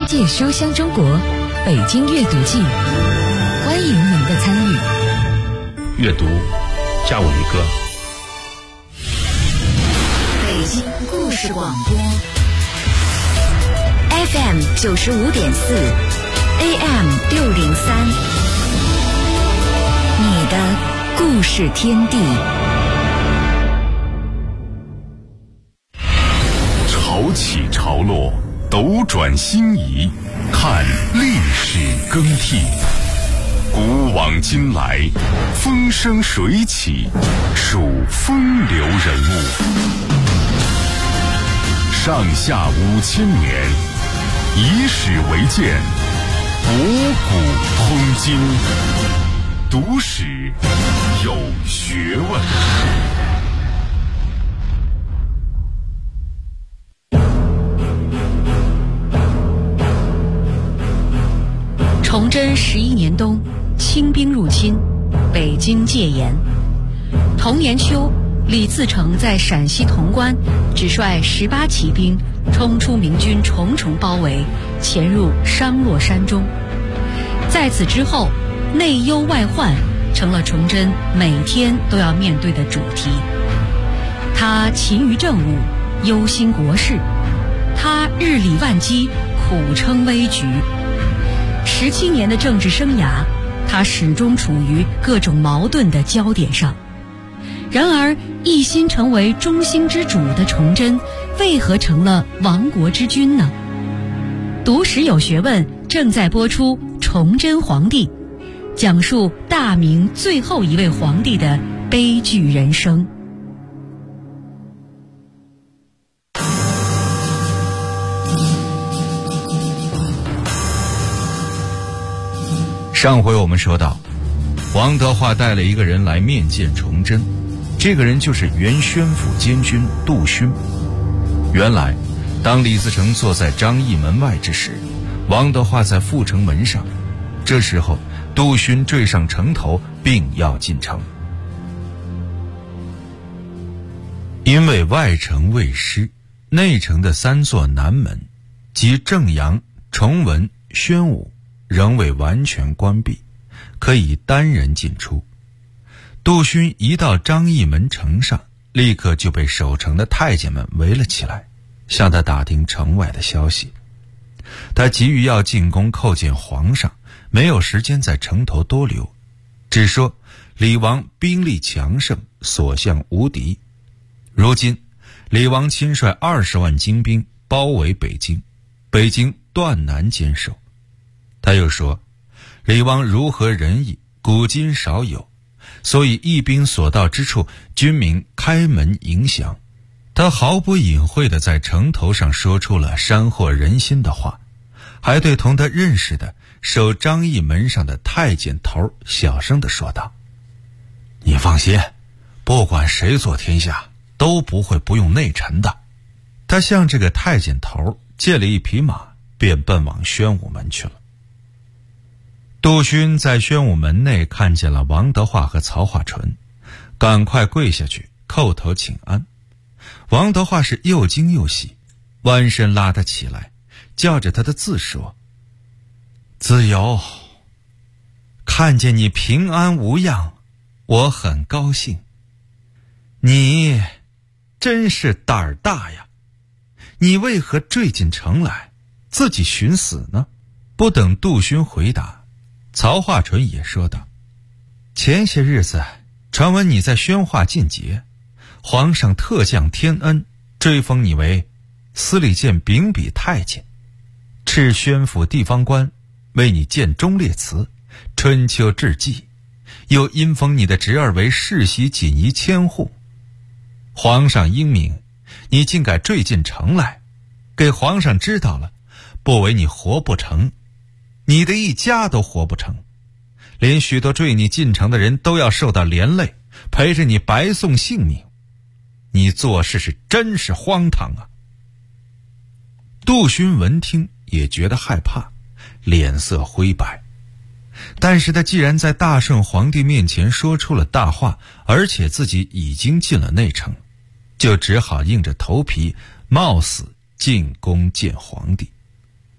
界书香中国北京阅读季，欢迎您的参与。 阅读，加我一个。 北京故事广播 FM 95.4 AM 603，你的故事天地。 潮起潮落，斗转星移，看历史更替，古往今来，风生水起，数风流人物。上下5000年，以史为鉴，博古通今，读史有学问。 崇祯11年冬，清兵入侵，北京戒严。同年秋，李自成在陕西潼关只率18骑兵冲出明军重重包围，潜入商洛山中。在此之后，内忧外患成了崇祯每天都要面对的主题。他勤于政务，忧心国事；他日理万机，苦撑危局。17年的政治生涯，他始终处于各种矛盾的焦点上。然而，一心成为中兴之主的崇祯，为何成了亡国之君呢？读史有学问正在播出《崇祯皇帝》，讲述大明最后一位皇帝的悲剧人生。 上回我们说到，王德化带了一个人来面见崇祯，这个人就是原宣府监军杜勋。原来当李自成坐在张义门外之时，王德化在阜成门上，这时候杜勋坠上城头，并要进城。因为外城未失，内城的3座南门即正阳、崇文、宣武仍未完全关闭，可以单人进出。杜勋一到张义门城上，立刻就被守城的太监们围了起来，向他打听城外的消息。他急于要进宫叩见皇上，没有时间在城头多留，只说李王兵力强盛，所向无敌。如今李王亲率20万精兵包围北京，北京断难坚守。他又说，李王如何仁义，古今少有，所以义兵所到之处，军民开门迎降。他毫不隐晦地在城头上说出了煽惑人心的话，还对同他认识的守张义门上的太监头小声地说道：你放心，不管谁做天下，都不会不用内臣的。他向这个太监头借了一匹马，便奔往宣武门去了。杜勋在宣武门内看见了王德化和曹化淳，赶快跪下去叩头请安。王德化是又惊又喜，弯身拉他起来，叫着他的字说：子由，看见你平安无恙，我很高兴。你真是胆儿大呀，你为何坠进城来，自己寻死呢？不等杜勋回答，曹化淳也说道：前些日子传闻你在宣化进节，皇上特降天恩，追封你为司礼监秉笔太监，敕宣府地方官为你建忠烈祠，春秋致祭，又因封你的侄儿为世袭锦衣千户。皇上英明，你竟敢坠进城来，给皇上知道了，不为你活不成，你的一家都活不成，连许多坠你进城的人都要受到连累，陪着你白送性命。你做事是真是荒唐啊！杜勋闻听也觉得害怕，脸色灰白。但是他既然在大顺皇帝面前说出了大话，而且自己已经进了内城，就只好硬着头皮冒死进宫见皇帝。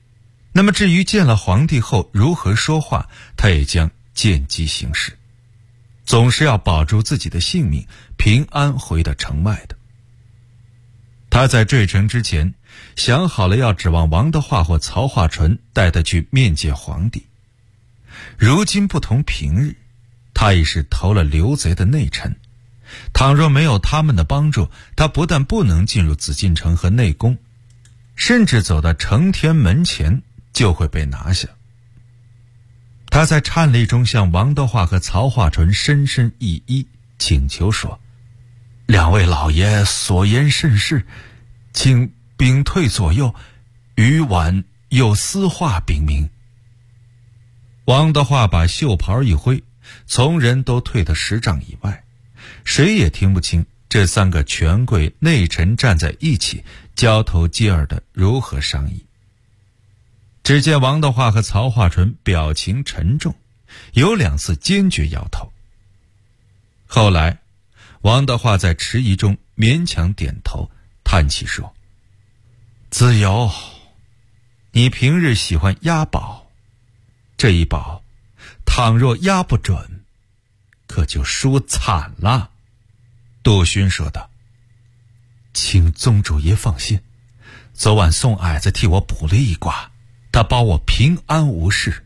那么至于见了皇帝后如何说话，他也将见机行事，总是要保住自己的性命，平安回到城外的。他在坠城之前想好了要指望王德化或曹化淳带他去面见皇帝。如今不同平日，他已是投了刘贼的内臣，倘若没有他们的帮助，他不但不能进入紫禁城和内宫，甚至走到承天门前就会被拿下。他在颤栗中向王德化和曹化淳深深一揖，请求说：两位老爷所言甚是，请禀退左右，余晚有私话禀明。王德化把袖袍一挥，从人都退得10丈以外，谁也听不清这3个权贵内臣站在一起交头接耳的如何商议。只见王德化和曹化淳表情沉重，有2次坚决摇头。后来王德化在迟疑中勉强点头，叹气说：子由，你平日喜欢押宝，这一宝倘若押不准，可就输惨了。杜勋说道：请宗主爷放心，昨晚宋矮子替我卜了一卦，他保我平安无事。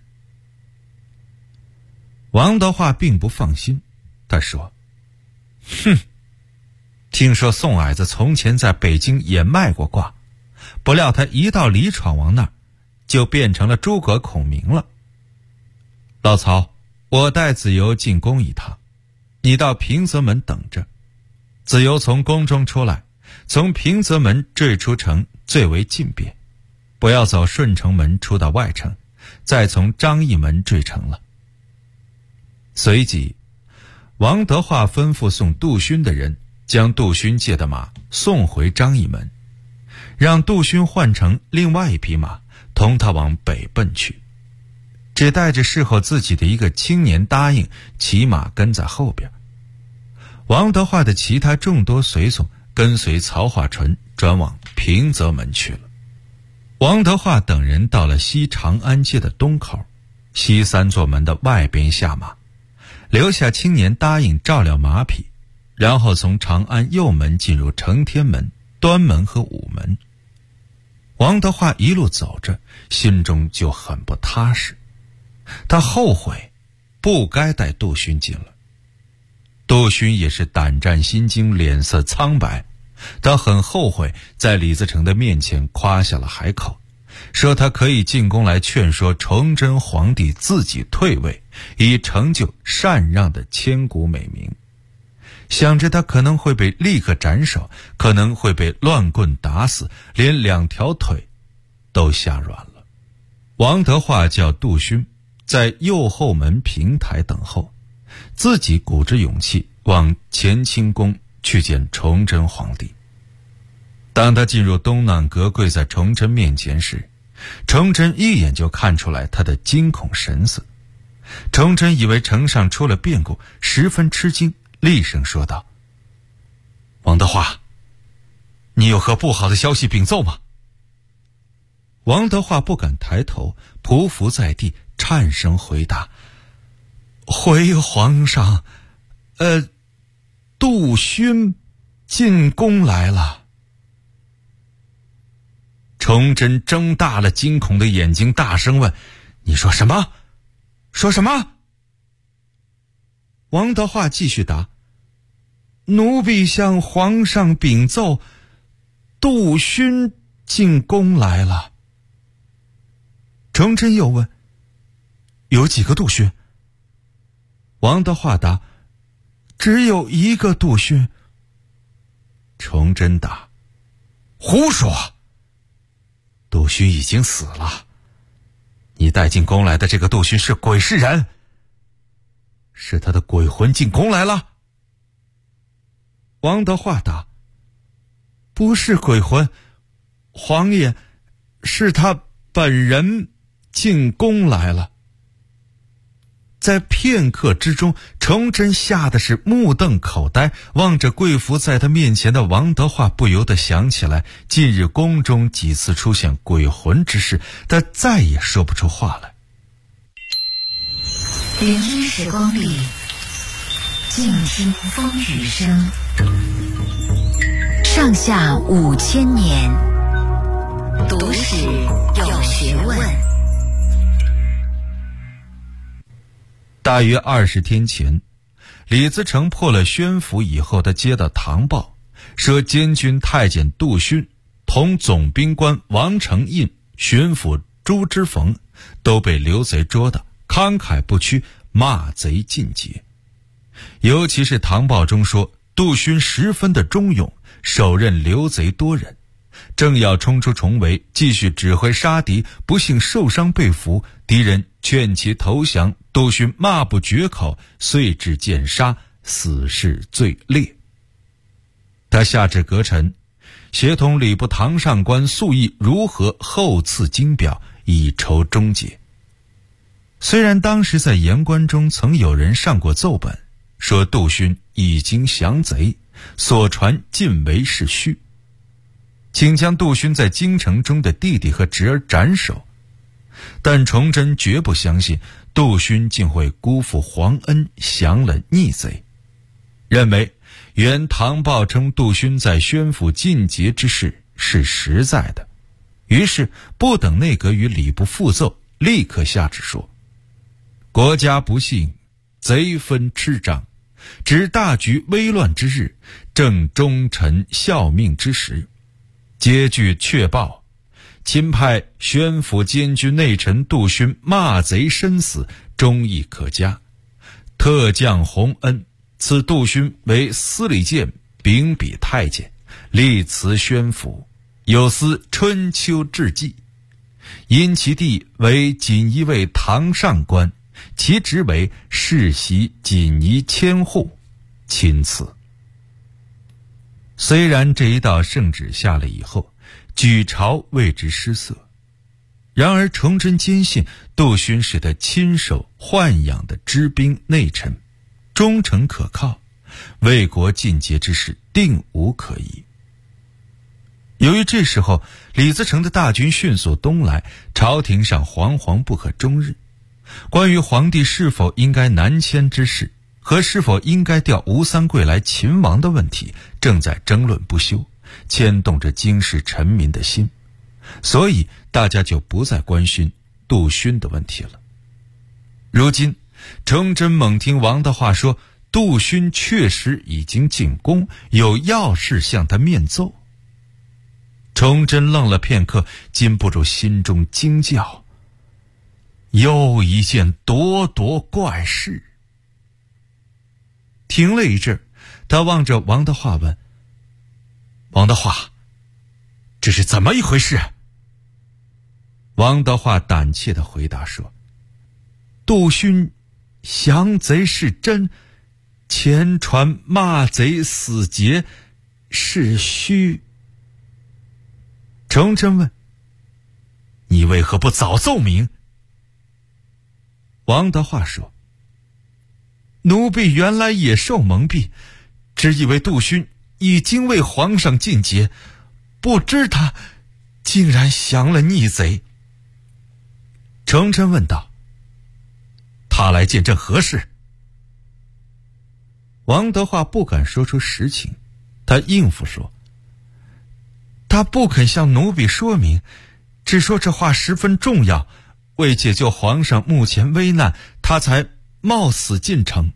王德化并不放心，他说：哼，听说宋矮子从前在北京也卖过卦，不料他一到李闯王那儿，就变成了诸葛孔明了。老曹，我带子由进宫一趟，你到平泽门等着。子由从宫中出来，从平泽门坠出城最为近便，不要走顺城门出到外城，再从张义门坠城了。随即王德化吩咐送杜勋的人将杜勋借的马送回张义门，让杜勋换成另外一匹马同他往北奔去，只带着侍候自己的一个青年答应骑马跟在后边。王德化的其他众多随从跟随曹化淳转往平泽门去了。王德化等人到了西长安街的东口，西3座门的外边下马，留下青年答应照料马匹，然后从长安右门进入承天门、端门和午门。王德化一路走着，心中就很不踏实，他后悔不该带杜勋进了。杜勋也是胆战心惊，脸色苍白，他很后悔在李自成的面前夸下了海口，说他可以进宫来劝说崇祯皇帝自己退位，以成就禅让的千古美名。想着他可能会被立刻斩首，可能会被乱棍打死，连2条腿都吓软了。王德化叫杜勋在右后门平台等候，自己鼓着勇气往乾清宫去见崇祯皇帝。当他进入东暖阁，跪在崇祯面前时，崇祯一眼就看出来他的惊恐神色。崇祯以为城上出了变故，十分吃惊，厉声说道：王德化，你有何不好的消息禀奏吗？王德化不敢抬头，匍匐在地，颤声回答：回皇上，杜勋进宫来了。崇祯睁大了惊恐的眼睛，大声问：你说什么？说什么？王德化继续答：奴婢向皇上禀奏，杜勋进宫来了。崇祯又问：有几个杜勋？王德化答：只有一个杜勋。崇祯答：胡说！杜勋已经死了，你带进宫来的这个杜勋是鬼是人？是他的鬼魂进宫来了。王德化答：不是鬼魂，皇爷，是他本人进宫来了。 在片刻之中，崇祯吓得是目瞪口呆，望着跪伏在他面前的王德化，不由得想起来近日宫中几次出现鬼魂之事，他再也说不出话来。 人间时光里，静听风雨声，上下5000年，读史有学问。 大约20天前，李自成破了宣府以后，他接到唐报，说监军太监杜勋同总兵官王承印、巡抚朱之冯都被刘贼捉到，慷慨不屈，骂贼尽节。尤其是唐报中说，杜勋十分的忠勇，手刃刘贼多人，正要冲出重围，继续指挥杀敌，不幸受伤被俘，敌人劝其投降，杜勋骂不绝口，遂至剑杀，死势最烈。他下旨阁臣，协同礼部堂上官粟义如何后赐金表，以酬终结。虽然当时在言官中曾有人上过奏本，说杜勋已经降贼，所传尽为是虚，请将杜勋在京城中的弟弟和侄儿斩首，但崇祯绝不相信杜勋竟会辜负皇恩，降了逆贼，认为原唐报称杜勋在宣府尽节之事是实在的，于是不等内阁与礼部复奏，立刻下旨说：国家不幸，贼分吃张，指大局危乱之日，正忠臣效命之时，皆据确报，钦派宣府监军内臣杜勋骂贼身死，忠义可嘉，特降洪恩，赐杜勋为司礼监，秉笔太监，立辞宣府，有司春秋志记，因其弟为锦衣卫堂上官，其职为世袭锦衣千户，钦赐。虽然这一道圣旨下了以后，举朝为之失色，然而崇祯坚信杜勋是他亲手豢养的知兵内臣，忠诚可靠，为国尽节之事定无可疑。由于这时候李自成的大军迅速东来，朝廷上惶惶不可终日，关于皇帝是否应该南迁之事和是否应该调吴三桂来擒王的问题正在争论不休，牵动着京师臣民的心，所以大家就不再关心杜勋的问题了。如今崇祯猛听王的话说杜勋确实已经进宫，有要事向他面奏。崇祯愣了片刻，禁不住心中惊叫，又一件咄咄怪事。停了一阵，他望着王德化问：王德化，这是怎么一回事？王德化胆怯地回答说：杜勋降贼是真，前传骂贼死节是虚。崇祯问：你为何不早奏明？王德化说：奴婢原来也受蒙蔽，只以为杜勋已经为皇上尽节，不知他竟然降了逆贼。崇祯问道：他来见朕何事？王德化不敢说出实情，他应付说：他不肯向奴婢说明，只说这话十分重要，为解救皇上目前危难，他才冒死进城。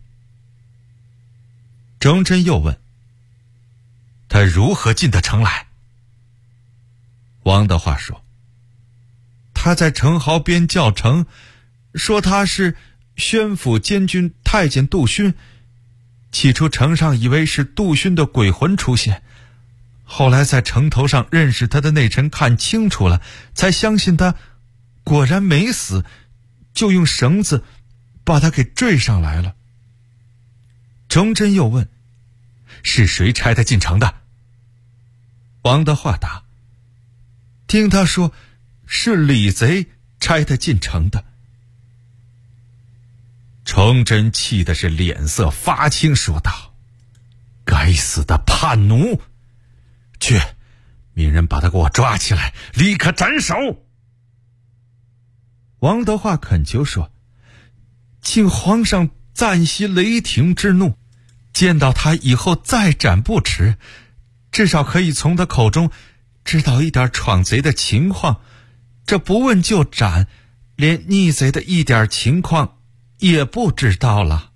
崇祯又问：他如何进得城来？王德化说：他在城壕边叫城，说他是宣府监军太监杜勋，起初城上以为是杜勋的鬼魂出现，后来在城头上认识他的内臣看清楚了，才相信他果然没死，就用绳子把他给坠上来了。崇祯又问：是谁差他进城的？王德化答：听他说是李贼差他进城的。 崇祯气的是脸色发青，说道：“该死的叛奴！去，命人把他给我抓起来，立刻斩首！”王德化恳求说：“请皇上暂息雷霆之怒，见到他以后再斩不迟，至少可以从他口中知道一点闯贼的情况，这不问就斩，连逆贼的一点情况也不知道了。”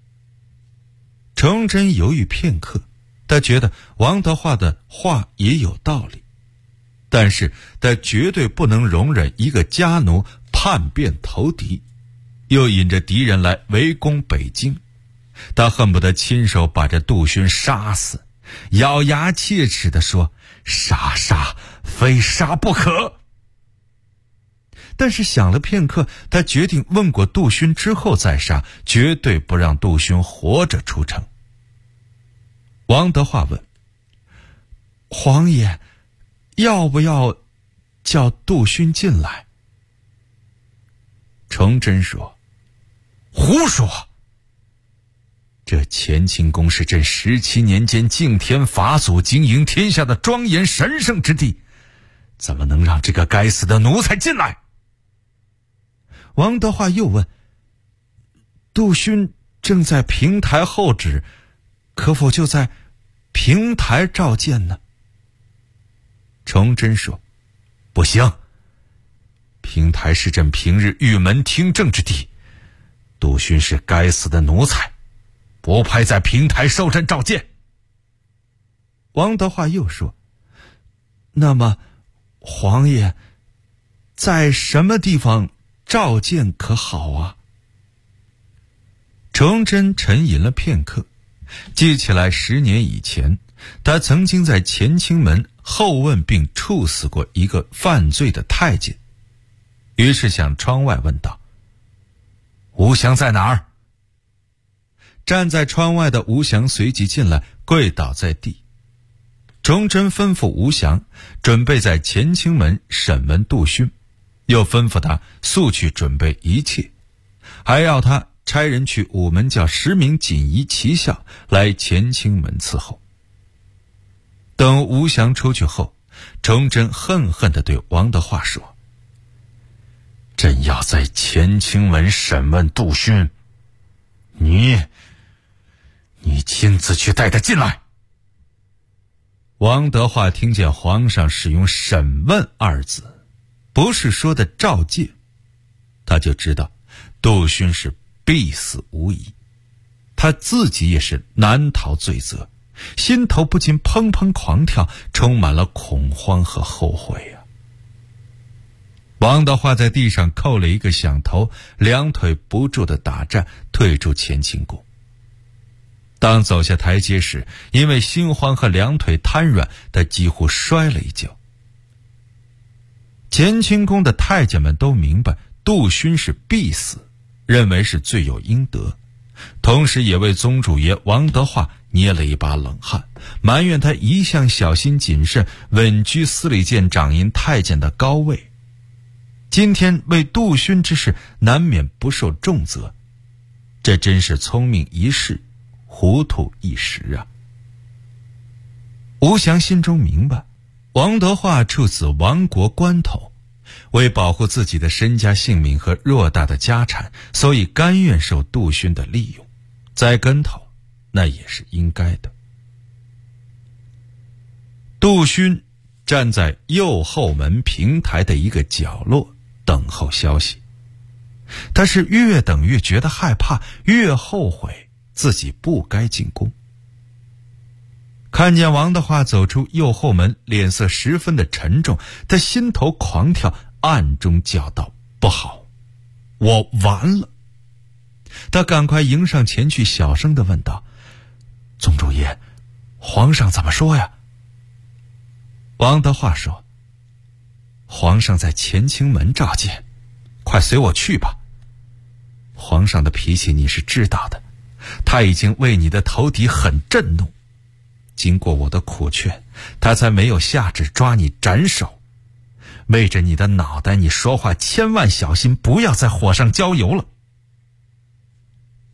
崇祯犹豫片刻，他觉得王德化的话也有道理，但是他绝对不能容忍一个家奴叛变投敌，又引着敌人来围攻北京，他恨不得亲手把这杜勋杀死，咬牙切齿地说：“杀，非杀不可。”但是想了片刻，他决定问过杜勋之后再杀，绝对不让杜勋活着出城。王德化问：“皇爷，要不要叫杜勋进来？”崇祯说：“胡说！这乾清宫是朕17年间敬天法祖、经营天下的庄严神圣之地，怎么能让这个该死的奴才进来？”王德化又问：“杜勋正在平台候旨，可否就在平台召见呢？”崇祯说：“不行，平台是朕平日御门听政之地，杜勋是该死的奴才，不配在平台受朕召见。”王德化又说：“那么，皇爷在什么地方召见可好啊？”崇祯沉吟了片刻，记起来10年以前，他曾经在乾清门后问并处死过一个犯罪的太监，于是向窗外问道：“吴祥在哪儿？”站在窗外的吴祥随即进来，跪倒在地。崇祯吩咐吴祥准备在乾清门审问杜勋，又吩咐他速去准备一切，还要他差人去午门叫10名锦衣骑校来乾清门伺候。等吴祥出去后，崇祯恨恨地对王德化说：“朕要在乾清门审问杜勋，你亲自去带他进来。”王德化听见皇上使用审问二字，不是说的召见，他就知道杜勋是必死无疑，他自己也是难逃罪责，心头不禁砰砰狂跳，充满了恐慌和后悔啊。王德化在地上扣了一个响头，两腿不住地打颤，退出乾清宫。当走下台阶时，因为心慌和两腿瘫软，他几乎摔了一跤。乾清宫的太监们都明白杜勋是必死，认为是罪有应得，同时也为宗主爷王德化捏了一把冷汗，埋怨他一向小心谨慎，稳居司礼监掌银太监的高位，今天为杜勋之事难免不受重责，这真是聪明一世，糊涂一时啊。吴祥心中明白，王德化处此亡国关头，为保护自己的身家性命和偌大的家产，所以甘愿受杜勋的利用，栽跟头那也是应该的。杜勋站在右后门平台的一个角落等候消息，他是越等越觉得害怕，越后悔自己不该进宫。看见王德化走出右后门，脸色十分的沉重，他心头狂跳，暗中叫道：“不好，我完了！”他赶快迎上前去，小声地问道：“宗主爷，皇上怎么说呀？”王德化说：“皇上在乾清门召见，快随我去吧。皇上的脾气你是知道的，他已经为你的投敌很震怒，经过我的苦劝，他才没有下旨抓你斩首。为着你的脑袋，你说话千万小心，不要在火上浇油了。”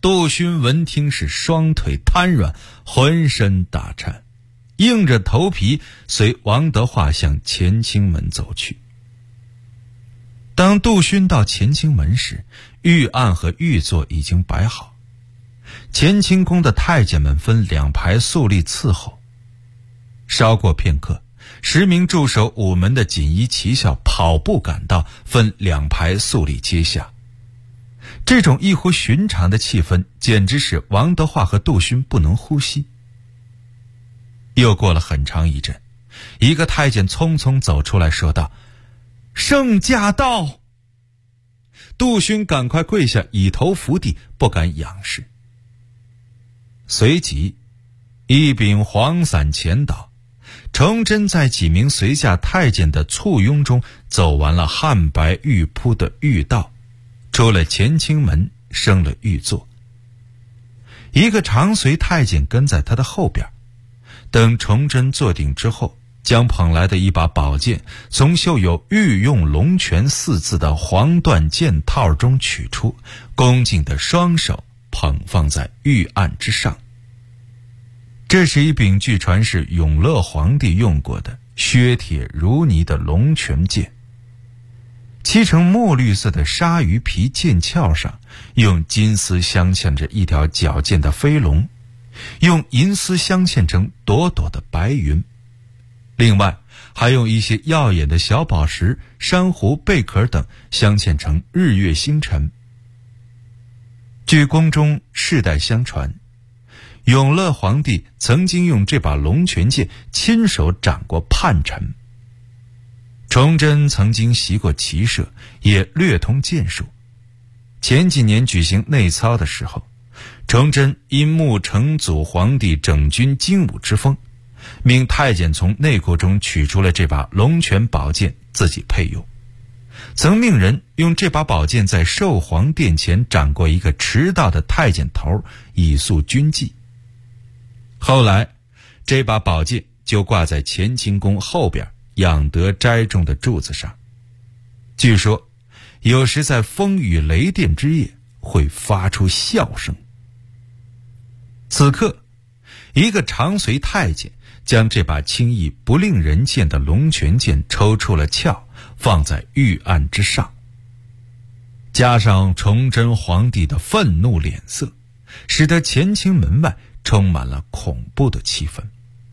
杜勋闻听是双腿瘫软，浑身打颤，硬着头皮随王德化向乾清门走去。当杜勋到乾清门时，御案和御座已经摆好，乾清宫的太监们分2排肃立伺候。稍过片刻，10名驻守午门的锦衣骑校跑步赶到，分2排肃立阶下。这种异乎寻常的气氛简直使王德化和杜勋不能呼吸。又过了很长一阵，一个太监匆匆走出来说道：“圣驾到！”杜勋赶快跪下，以头伏地，不敢仰视。随即一柄黄伞前倒，崇祯在几名随驾太监的簇拥中走完了汉白玉铺的御道，出了乾清门，升了御座。一个长随太监跟在他的后边，等崇祯坐定之后，将捧来的一把宝剑从绣有御用龙泉4字的黄缎剑套中取出，恭敬的双手捧放在御案之上。这是一柄据传是永乐皇帝用过的削铁如泥的龙泉剑，漆成墨绿色的鲨鱼皮剑鞘上用金丝镶嵌着一条矫健的飞龙，用银丝镶嵌成朵朵的白云，另外还用一些耀眼的小宝石、珊瑚、贝壳等镶嵌成日月星辰。据宫中世代相传，永乐皇帝曾经用这把龙泉剑亲手掌过叛臣。崇祯曾经习过骑射，也略通剑术。前几年举行内操的时候，崇祯因慕成祖皇帝整军精武之风，命太监从内库中取出了这把龙泉宝剑，自己配用。曾命人用这把宝剑在寿皇殿前斩过一个迟到的太监头，以肃军纪。后来这把宝剑就挂在乾清宫后边养德斋中的柱子上，据说有时在风雨雷电之夜会发出笑声。此刻一个长随太监将这把轻易不令人见的龙泉剑抽出了鞘，放在御案之上。加上崇祯皇帝的愤怒脸色，使得乾清门外充满了恐怖的气氛。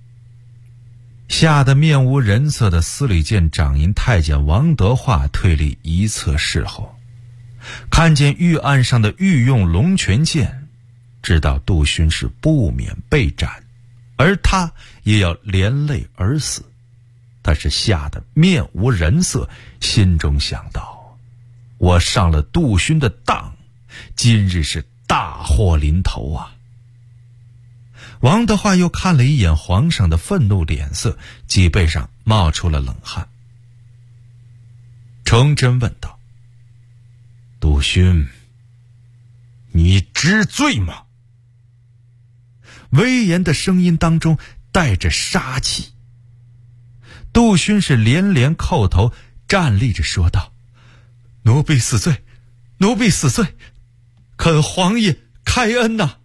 吓得面无人色的司礼监掌银太监王德化退立一侧侍候，看见御案上的御用龙泉剑，知道杜勋是不免被斩，而他也要连累而死。他是吓得面无人色，心中想到：我上了杜勋的当，今日是大祸临头啊！王德化又看了一眼皇上的愤怒脸色，脊背上冒出了冷汗。崇祯问道：杜勋，你知罪吗？威严的声音当中带着杀气。杜勋是连连叩头，站立着说道：奴婢死罪，奴婢死罪，恳皇爷开恩呐！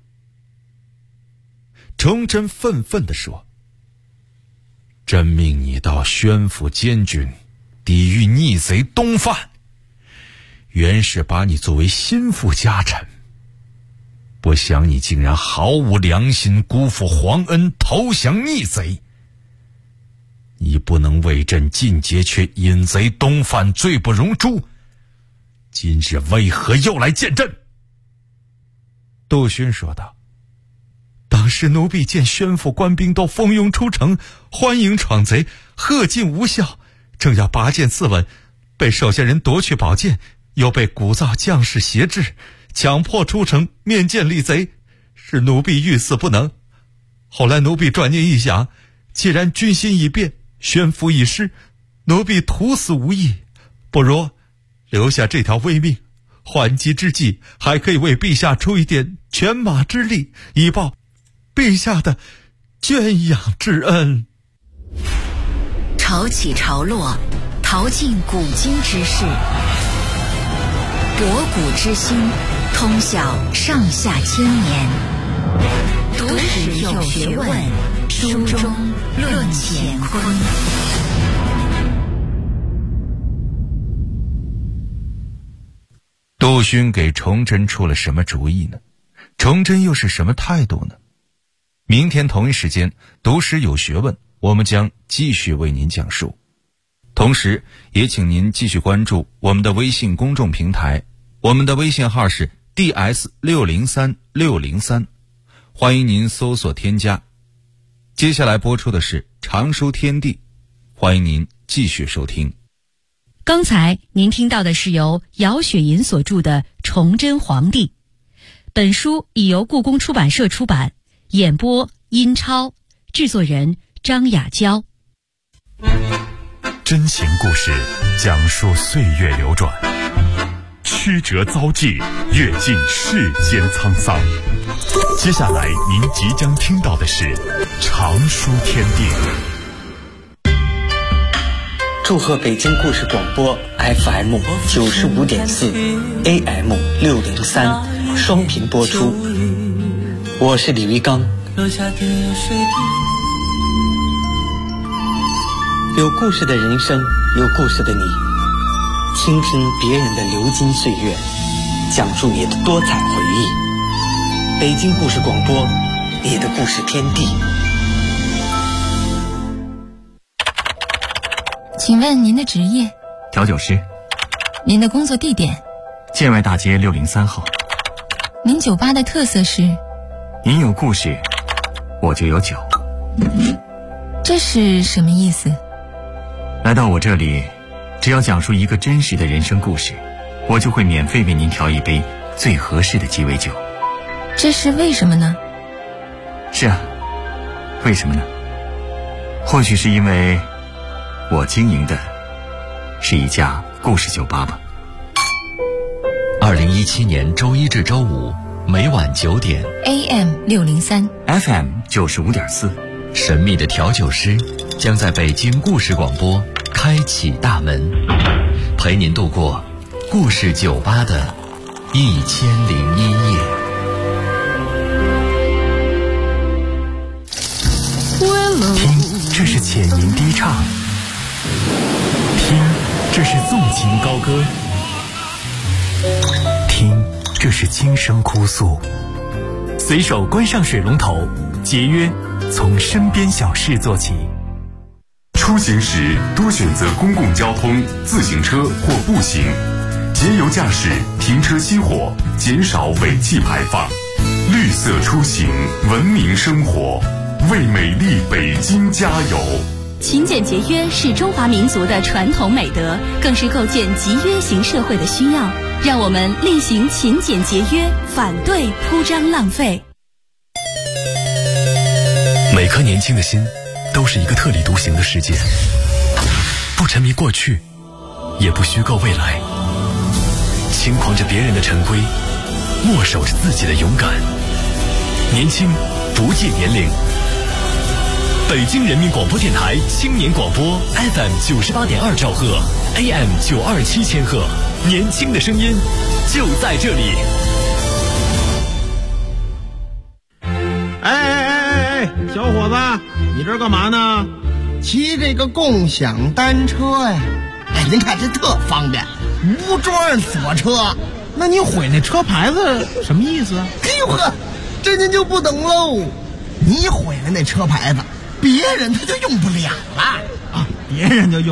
崇祯愤愤地说：朕命你到宣府监军，抵御逆贼东犯，原是把你作为心腹家臣，不想你竟然毫无良心，辜负皇恩，投降逆贼。你不能为朕尽节，却引贼东犯，罪不容诛。今日为何又来见朕？杜勋说道：当时奴婢见宣府官兵都蜂拥出城，欢迎闯贼，贺尽无效，正要拔剑自刎，被手下人夺去宝剑，又被鼓噪将士挟制，强迫出城面见厉贼，使奴婢欲死不能。后来奴婢转念一想，既然军心已变，宣府已失，奴婢徒死无益，不如留下这条微命，缓急之际还可以为陛下出一点犬马之力，以报陛下的圈养之恩。 潮起潮落，淘尽古今之事，博古之心， 通晓上下千年，读史有学问，书中论乾坤。 杜勋给崇祯出了什么主意呢？崇祯又是什么态度呢？明天同一时间，读史有学问，我们将继续为您讲述。同时也请您继续关注我们的微信公众平台，我们的微信号是 DS603603，欢迎您搜索添加。接下来播出的是常书天地，欢迎您继续收听。 刚才您听到的是由姚雪银所著的《崇祯皇帝》，本书已由故宫出版社出版，演播殷超，制作人张雅娇。 真情故事讲述岁月流转，曲折遭际，阅尽世间沧桑。接下来您即将听到的是常书天地。 祝贺北京故事广播 FM 95.4 AM 603双频播出，我是李维刚。有故事的人生，有故事的你，倾听别人的流金岁月，讲述你的多彩回忆。北京故事广播，你的故事天地。 请问您的职业？ 调酒师。 您的工作地点？ 建外大街603号。 您酒吧的特色是？ 您有故事，我就有酒。 这是什么意思？ 来到我这里，只要讲述一个真实的人生故事，我就会免费为您调一杯最合适的鸡尾酒。 这是为什么呢？ 是啊，为什么呢？或许是因为我经营的是一家故事酒吧吧。 2017年周一至周五每晚9点 AM 603 FM 95.4， 神秘的调酒师将在北京故事广播开启大门，陪您度过故事酒吧的1001夜。 听，这是浅吟低唱；听，这是纵情高歌；听，这是轻声哭诉。随手关上水龙头，节约从身边小事做起。出行时多选择公共交通、自行车或步行，节油驾驶，停车熄火，减少尾气排放。绿色出行，文明生活，为美丽北京加油！ 勤俭节约是中华民族的传统美德，更是构建集约型社会的需要。让我们厉行勤俭节约，反对铺张浪费。 每颗年轻的心都是一个特立独行的世界，不沉迷过去，也不虚构未来，轻狂着别人的陈规，默守着自己的勇敢。年轻不计年龄。北京人民广播电台青年广播 FM 98.2兆赫 AM 927千赫，年轻的声音就在这里。 哎，小伙子，你这干嘛呢？ 骑这个共享单车呀。哎，您看这特方便，无桩锁车。 那你毁那车牌子什么意思啊？ 哎呦呵，这您就不懂喽。你毁了那车牌子，别人他就用不了了啊，别人就用